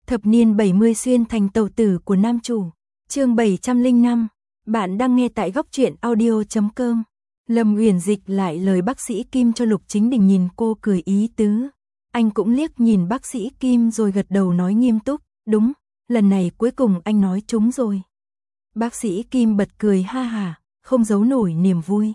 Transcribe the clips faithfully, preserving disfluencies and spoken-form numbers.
Thập niên bảy mươi xuyên thành tàu tử của nam chủ. Chương bảy trăm lẻ năm. Bạn đang nghe tại góc truyện audio chấm com. Lâm Uyển dịch lại lời bác sĩ Kim cho Lục Chính Đình, nhìn cô cười ý tứ. Anh cũng liếc nhìn bác sĩ Kim rồi gật đầu nói nghiêm túc, đúng, lần này cuối cùng anh nói trúng rồi. Bác sĩ Kim bật cười ha hả, không giấu nổi niềm vui.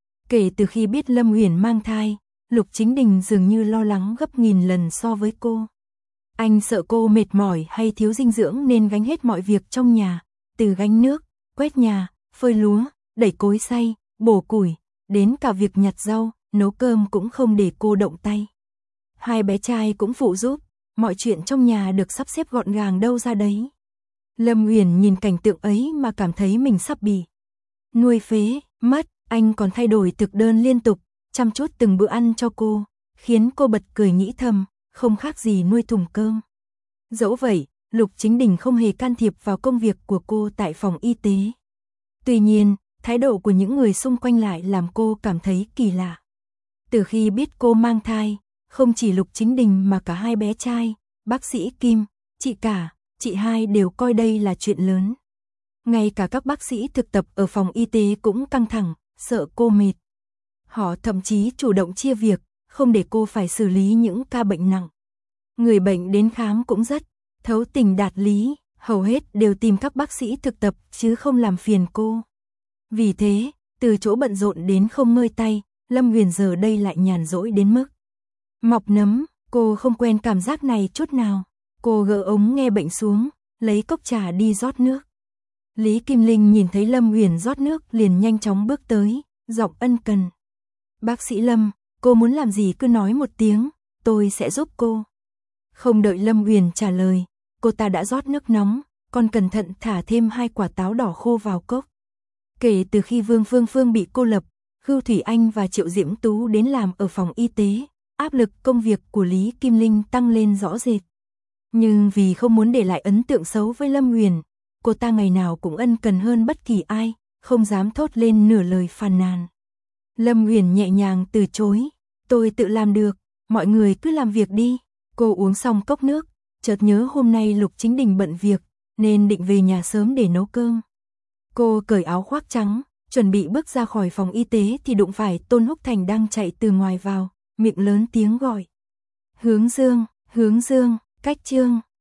Kể từ khi biết Lâm Uyển mang thai, Lục Chính Đình dường như lo lắng gấp nghìn lần so với cô. Anh sợ cô mệt mỏi hay thiếu dinh dưỡng nên gánh hết mọi việc trong nhà, từ gánh nước, quét nhà, phơi lúa, đẩy cối xay, bổ củi, đến cả việc nhặt rau, nấu cơm cũng không để cô động tay. Hai bé trai cũng phụ giúp, mọi chuyện trong nhà được sắp xếp gọn gàng đâu ra đấy. Lâm Uyển nhìn cảnh tượng ấy mà cảm thấy mình sắp bị nuôi phế, mất. Anh còn thay đổi thực đơn liên tục, chăm chút từng bữa ăn cho cô, khiến cô bật cười nghĩ thầm, không khác gì nuôi thùng cơm. Dẫu vậy, Lục Chính Đình không hề can thiệp vào công việc của cô tại phòng y tế. Tuy nhiên, thái độ của những người xung quanh lại làm cô cảm thấy kỳ lạ. Từ khi biết cô mang thai, không chỉ Lục Chính Đình mà cả hai bé trai, bác sĩ Kim, chị cả, chị hai đều coi đây là chuyện lớn. Ngay cả các bác sĩ thực tập ở phòng y tế cũng căng thẳng, sợ cô mệt. Họ thậm chí chủ động chia việc, không để cô phải xử lý những ca bệnh nặng. Người bệnh đến khám cũng rất thấu tình đạt lý, hầu hết đều tìm các bác sĩ thực tập chứ không làm phiền cô. Vì thế, từ chỗ bận rộn đến không ngơi tay, Lâm Uyển giờ đây lại nhàn rỗi đến mức mọc nấm. Cô không quen cảm giác này chút nào. Cô gỡ ống nghe bệnh xuống, lấy cốc trà đi rót nước. Lý Kim Linh nhìn thấy Lâm Uyển rót nước liền nhanh chóng bước tới, giọng ân cần. Bác sĩ Lâm, cô muốn làm gì cứ nói một tiếng, tôi sẽ giúp cô. Không đợi Lâm Uyển trả lời, cô ta đã rót nước nóng, còn cẩn thận thả thêm hai quả táo đỏ khô vào cốc. Kể từ khi Vương Phương Phương bị cô lập, Khưu Thủy Anh và Triệu Diễm Tú đến làm ở phòng y tế, áp lực công việc của Lý Kim Linh tăng lên rõ rệt. Nhưng vì không muốn để lại ấn tượng xấu với Lâm Uyển, cô ta ngày nào cũng ân cần hơn bất kỳ ai, không dám thốt lên nửa lời phàn nàn. Lâm Uyển nhẹ nhàng từ chối, tôi tự làm được, mọi người cứ làm việc đi. Cô uống xong cốc nước, chợt nhớ hôm nay Lục Chính Đình bận việc, nên định về nhà sớm để nấu cơm. Cô cởi áo khoác trắng, chuẩn bị bước ra khỏi phòng y tế thì đụng phải Tôn Húc Thành đang chạy từ ngoài vào, miệng lớn tiếng gọi. Hướng Dương, Hướng Dương, cách Trương.